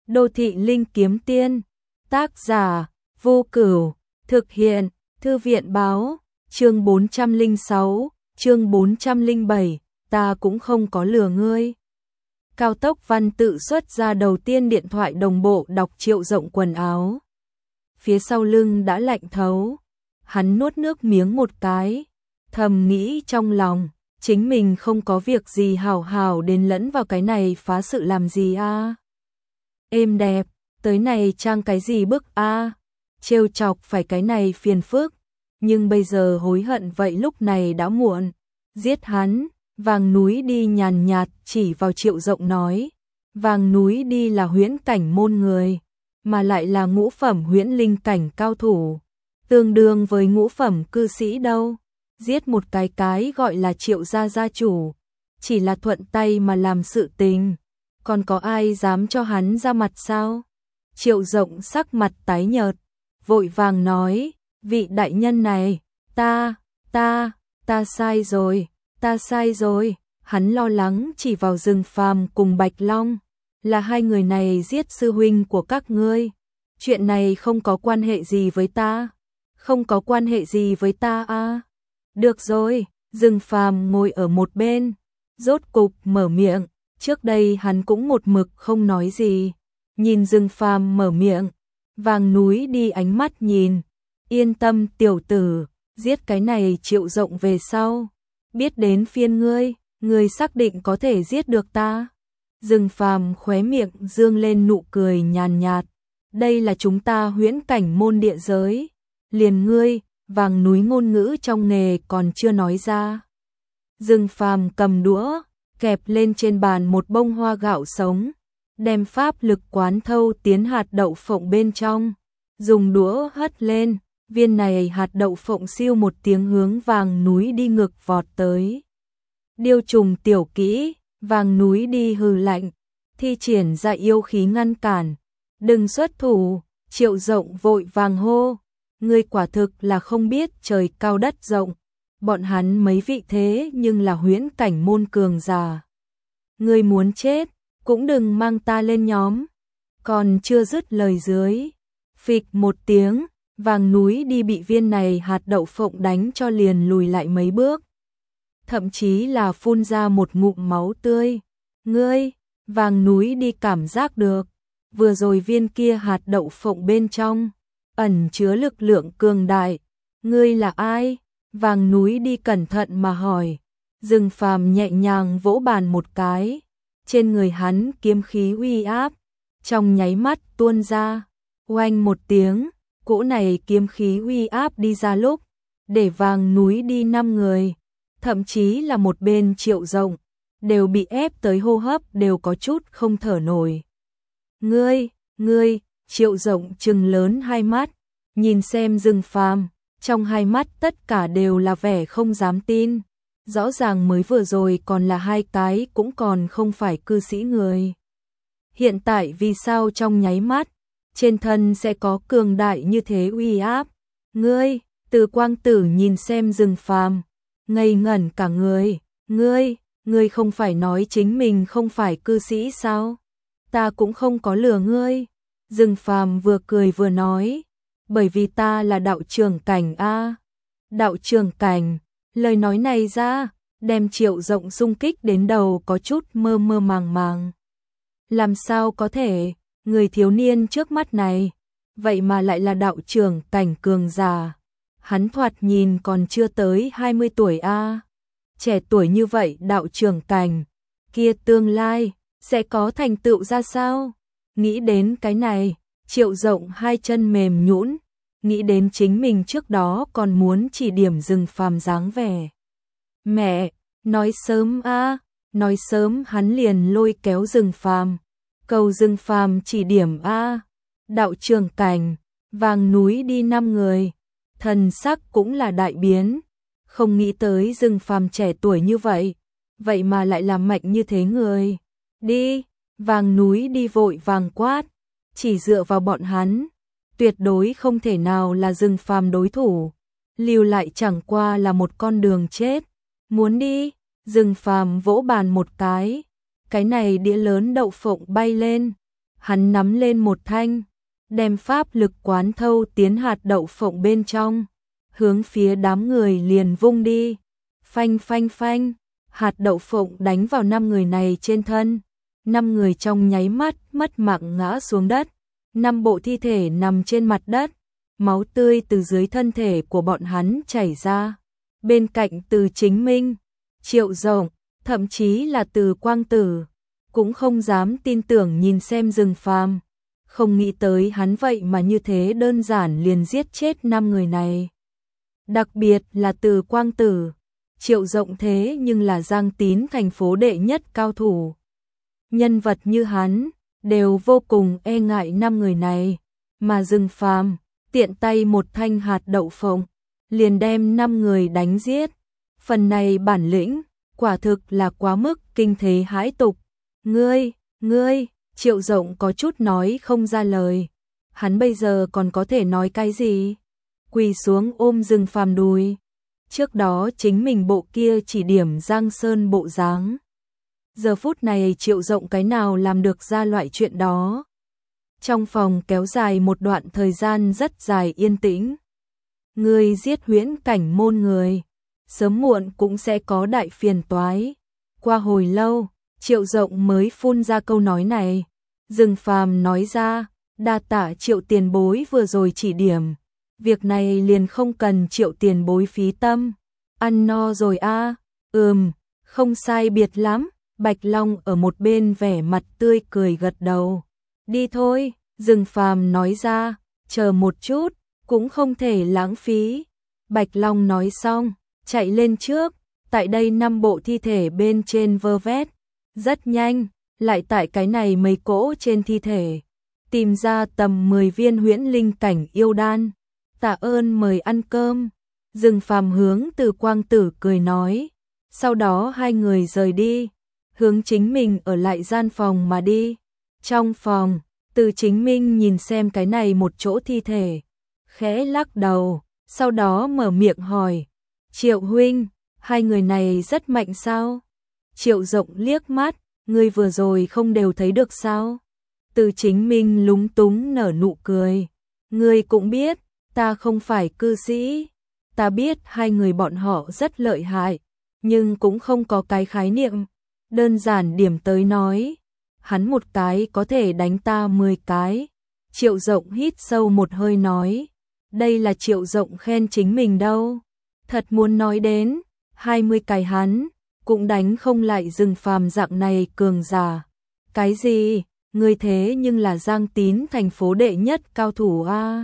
Đô thị linh kiếm tiên, tác giả, Vô Cửu, thực hiện, Thư viện báo, chương 406, chương 407, ta cũng không có lừa ngươi. Cao Tốc Văn tự xuất ra đầu tiên điện thoại đồng bộ đọc Triệu Rộng quần áo. Phía sau lưng đã lạnh thấu, hắn nuốt nước miếng một cái, thầm nghĩ trong lòng, chính mình không có việc gì hảo hảo đến lẫn vào cái này phá sự làm gì a? Êm đẹp, tới này trang cái gì bức a? Trêu chọc phải cái này phiền phức, nhưng bây giờ hối hận vậy lúc này đã muộn. Giết hắn, Vàng Núi Đi nhàn nhạt chỉ vào Triệu Rộng nói, Vàng Núi Đi là huyễn cảnh môn người, mà lại là ngũ phẩm huyễn linh cảnh cao thủ, tương đương với ngũ phẩm cư sĩ đâu. Giết một cái gọi là Triệu gia gia chủ, chỉ là thuận tay mà làm sự tình, còn có ai dám cho hắn ra mặt sao? Triệu Rộng sắc mặt tái nhợt, vội vàng nói, vị đại nhân này, ta sai rồi, hắn lo lắng chỉ vào Rừng Phàm cùng Bạch Long, là hai người này giết sư huynh của các ngươi, chuyện này không có quan hệ gì với ta, không có quan hệ gì với ta a. Được rồi, Rừng Phàm ngồi ở một bên, rốt cục mở miệng, trước đây hắn cũng một mực không nói gì, nhìn Rừng Phàm mở miệng, Vàng Núi Đi ánh mắt nhìn, yên tâm tiểu tử, giết cái này Triệu Rộng về sau, biết đến phiên ngươi xác định có thể giết được ta. Rừng Phàm khóe miệng dương lên nụ cười nhàn nhạt, đây là chúng ta huyễn cảnh môn địa giới, liền ngươi, Vàng Núi ngôn ngữ trong nghề còn chưa nói ra. Rừng Phàm cầm đũa, kẹp lên trên bàn một bông hoa gạo sống, đem pháp lực quán thâu tiến hạt đậu phộng bên trong, dùng đũa hất lên, viên này hạt đậu phộng siêu một tiếng hướng Vàng Núi Đi ngược vọt tới. Điêu trùng tiểu kỹ, Vàng Núi Đi hừ lạnh, thi triển ra yêu khí ngăn cản, đừng xuất thủ. Triệu Rộng vội vàng hô, ngươi quả thực là không biết trời cao đất rộng, bọn hắn mấy vị thế nhưng là huyễn cảnh môn cường giả. Ngươi muốn chết, cũng đừng mang ta lên nhóm. Còn chưa dứt lời dưới, phịch một tiếng, Vàng Núi Đi bị viên này hạt đậu phộng đánh cho liền lùi lại mấy bước, thậm chí là phun ra một ngụm máu tươi. Ngươi, Vàng Núi Đi cảm giác được, vừa rồi viên kia hạt đậu phộng bên trong ẩn chứa lực lượng cường đại. Ngươi là ai? Vàng Núi Đi cẩn thận mà hỏi. Rừng Phàm nhẹ nhàng vỗ bàn một cái, trên người hắn kiếm khí uy áp trong nháy mắt tuôn ra, oanh một tiếng, cỗ này kiếm khí uy áp đi ra lúc, để Vàng Núi Đi 5 người, thậm chí là một bên Triệu Rộng, đều bị ép tới hô hấp đều có chút không thở nổi. Ngươi, Triệu Rộng trừng lớn hai mắt, nhìn xem Rừng Phàm, trong hai mắt tất cả đều là vẻ không dám tin, rõ ràng mới vừa rồi còn là hai cái cũng còn không phải cư sĩ người. Hiện tại vì sao trong nháy mắt, trên thân sẽ có cường đại như thế uy áp? Ngươi, Từ Quang Tử nhìn xem Rừng Phàm, ngây ngẩn cả người, ngươi không phải nói chính mình không phải cư sĩ sao? Ta cũng không có lừa ngươi. Rừng Phàm vừa cười vừa nói, bởi vì ta là đạo trưởng cảnh a. Đạo trưởng cảnh, lời nói này ra, đem Triệu Rộng xung kích đến đầu có chút mơ mơ màng màng. Làm sao có thể, người thiếu niên trước mắt này, vậy mà lại là đạo trưởng cảnh cường giả. Hắn thoạt nhìn còn chưa tới 20 tuổi a. Trẻ tuổi như vậy đạo trưởng cảnh, kia tương lai sẽ có thành tựu ra sao? Nghĩ đến cái này, Triệu Rộng hai chân mềm nhũn, nghĩ đến chính mình trước đó còn muốn chỉ điểm Rừng Phàm dáng vẻ. Mẹ, nói sớm a, nói sớm hắn liền lôi kéo Rừng Phàm, cầu Rừng Phàm chỉ điểm a. Đạo trưởng cảnh, Vàng Núi Đi 5 người, thần sắc cũng là đại biến, không nghĩ tới Rừng Phàm trẻ tuổi như vậy, vậy mà lại là mạnh như thế người. Đi, Vàng Núi Đi vội vàng quát, chỉ dựa vào bọn hắn, tuyệt đối không thể nào là Rừng Phàm đối thủ, lưu lại chẳng qua là một con đường chết. Muốn đi? Rừng Phàm vỗ bàn một cái này đĩa lớn đậu phộng bay lên, hắn nắm lên một thanh, đem pháp lực quán thâu tiến hạt đậu phộng bên trong, hướng phía đám người liền vung đi. Phanh phanh phanh, hạt đậu phộng đánh vào 5 người này trên thân. 5 người trong nháy mắt mất mạng ngã xuống đất. 5 bộ thi thể nằm trên mặt đất, máu tươi từ dưới thân thể của bọn hắn chảy ra. Bên cạnh Từ Chính Minh, Triệu Rộng, thậm chí là Từ Quang Tử, cũng không dám tin tưởng nhìn xem Dương Phàm, không nghĩ tới hắn vậy mà như thế đơn giản liền giết chết 5 người này. Đặc biệt là Từ Quang Tử, Triệu Rộng thế nhưng là Giang Tín thành phố đệ nhất cao thủ. Nhân vật như hắn đều vô cùng e ngại 5 người này, mà Dương Phàm tiện tay một thanh hạt đậu phộng liền đem 5 người đánh giết. Phần này bản lĩnh quả thực là quá mức kinh thế hãi tục. Ngươi, Triệu Rộng có chút nói không ra lời. Hắn bây giờ còn có thể nói cái gì? Quỳ xuống ôm Dương Phàm đùi. Trước đó chính mình bộ kia chỉ điểm Giang Sơn bộ dáng. Giờ phút này Triệu Rộng cái nào làm được ra loại chuyện đó. Trong phòng kéo dài một đoạn thời gian rất dài yên tĩnh. Ngươi giết huyễn cảnh môn người, sớm muộn cũng sẽ có đại phiền toái. Qua hồi lâu, Triệu Rộng mới phun ra câu nói này. Dương Phàm nói ra, đa tạ Triệu tiền bối vừa rồi chỉ điểm. Việc này liền không cần Triệu tiền bối phí tâm. Ăn no rồi a? Không sai biệt lắm. Bạch Long ở một bên vẻ mặt tươi cười gật đầu. Đi thôi, Dương Phàm nói ra, chờ một chút, cũng không thể lãng phí. Bạch Long nói xong, chạy lên trước, tại đây 5 bộ thi thể bên trên vơ vét. Rất nhanh, lại tại cái này mấy cỗ trên thi thể, tìm ra tầm 10 viên huyễn linh cảnh yêu đan. Tạ ơn mời ăn cơm. Dương Phàm hướng Từ Quang Tử cười nói. Sau đó hai người rời đi, hướng chính mình ở lại gian phòng mà đi. Trong phòng, Từ Chính Minh nhìn xem cái này một chỗ thi thể, khẽ lắc đầu, sau đó mở miệng hỏi. Triệu huynh, hai người này rất mạnh sao? Triệu Rộng liếc mắt, ngươi vừa rồi không đều thấy được sao? Từ Chính Minh lúng túng nở nụ cười. Ngươi cũng biết, ta không phải cư sĩ. Ta biết hai người bọn họ rất lợi hại, nhưng cũng không có cái khái niệm. Đơn giản điểm tới nói, hắn một cái có thể đánh ta 10 cái. Triệu Rộng hít sâu một hơi nói. Đây là Triệu Rộng khen chính mình đâu. Thật muốn nói đến, 20 cái hắn cũng đánh không lại Dương Phàm dạng này cường giả. Cái gì? Ngươi thế nhưng là Giang Tín thành phố đệ nhất cao thủ a.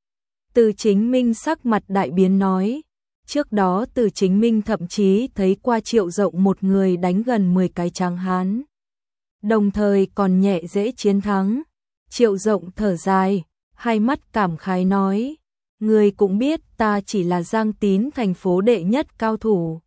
Từ Chính Minh sắc mặt đại biến nói. Trước đó Từ Chính Minh thậm chí thấy qua Triệu Rộng một người đánh gần 10 cái tráng hán, đồng thời còn nhẹ dễ chiến thắng. Triệu Rộng thở dài, hai mắt cảm khái nói. Ngươi cũng biết ta chỉ là Giang Tín thành phố đệ nhất cao thủ.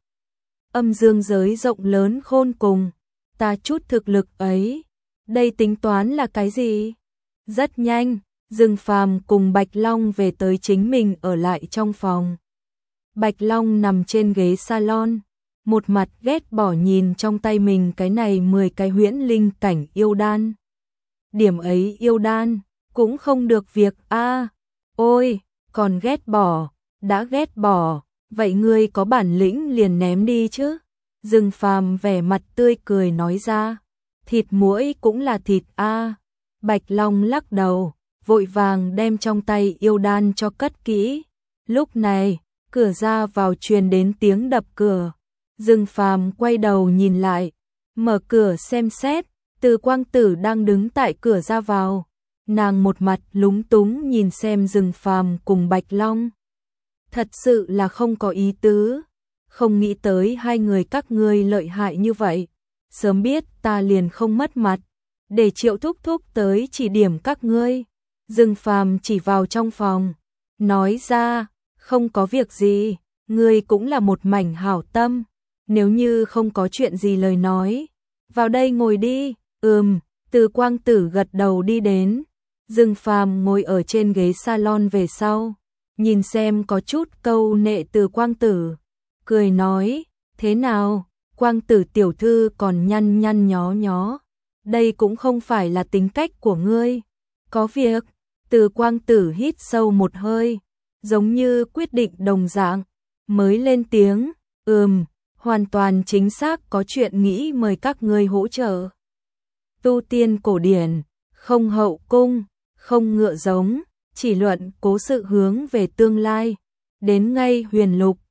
Âm dương giới rộng lớn khôn cùng, ta chút thực lực ấy, đây tính toán là cái gì? Rất nhanh, Dương Phàm cùng Bạch Long về tới chính mình ở lại trong phòng. Bạch Long nằm trên ghế salon, một mặt ghét bỏ nhìn trong tay mình cái này 10 cái huyễn linh cảnh yêu đan. Điểm ấy yêu đan cũng không được việc a. Ôi, còn ghét bỏ, đã ghét bỏ, vậy ngươi có bản lĩnh liền ném đi chứ? Dương Phàm vẻ mặt tươi cười nói ra. Thịt muỗi cũng là thịt a. Bạch Long lắc đầu, vội vàng đem trong tay yêu đan cho cất kỹ. Lúc này, cửa ra vào truyền đến tiếng đập cửa. Dương Phàm quay đầu nhìn lại, mở cửa xem xét, Từ Quang Tử đang đứng tại cửa ra vào. Nàng một mặt lúng túng nhìn xem Dương Phàm cùng Bạch Long. Thật sự là không có ý tứ, không nghĩ tới hai người các ngươi lợi hại như vậy. Sớm biết ta liền không mất mặt, để Triệu thúc thúc tới chỉ điểm các ngươi. Dương Phàm chỉ vào trong phòng, nói ra, không có việc gì, ngươi cũng là một mảnh hảo tâm. Nếu như không có chuyện gì lời nói, vào đây ngồi đi. Từ Quang Tử gật đầu đi đến. Dương Phàm ngồi ở trên ghế salon về sau, nhìn xem có chút câu nệ Từ Quang Tử, cười nói, thế nào, Quang Tử tiểu thư còn nhăn nhó nhó. đây cũng không phải là tính cách của ngươi. Có việc, Từ Quang Tử hít sâu một hơi, giống như quyết định đồng dạng, mới lên tiếng, hoàn toàn chính xác, có chuyện nghĩ mời các ngươi hỗ trợ. Tu tiên cổ điển, không hậu cung, không ngựa giống, chỉ luận cố sự hướng về tương lai, đến ngay huyền lục,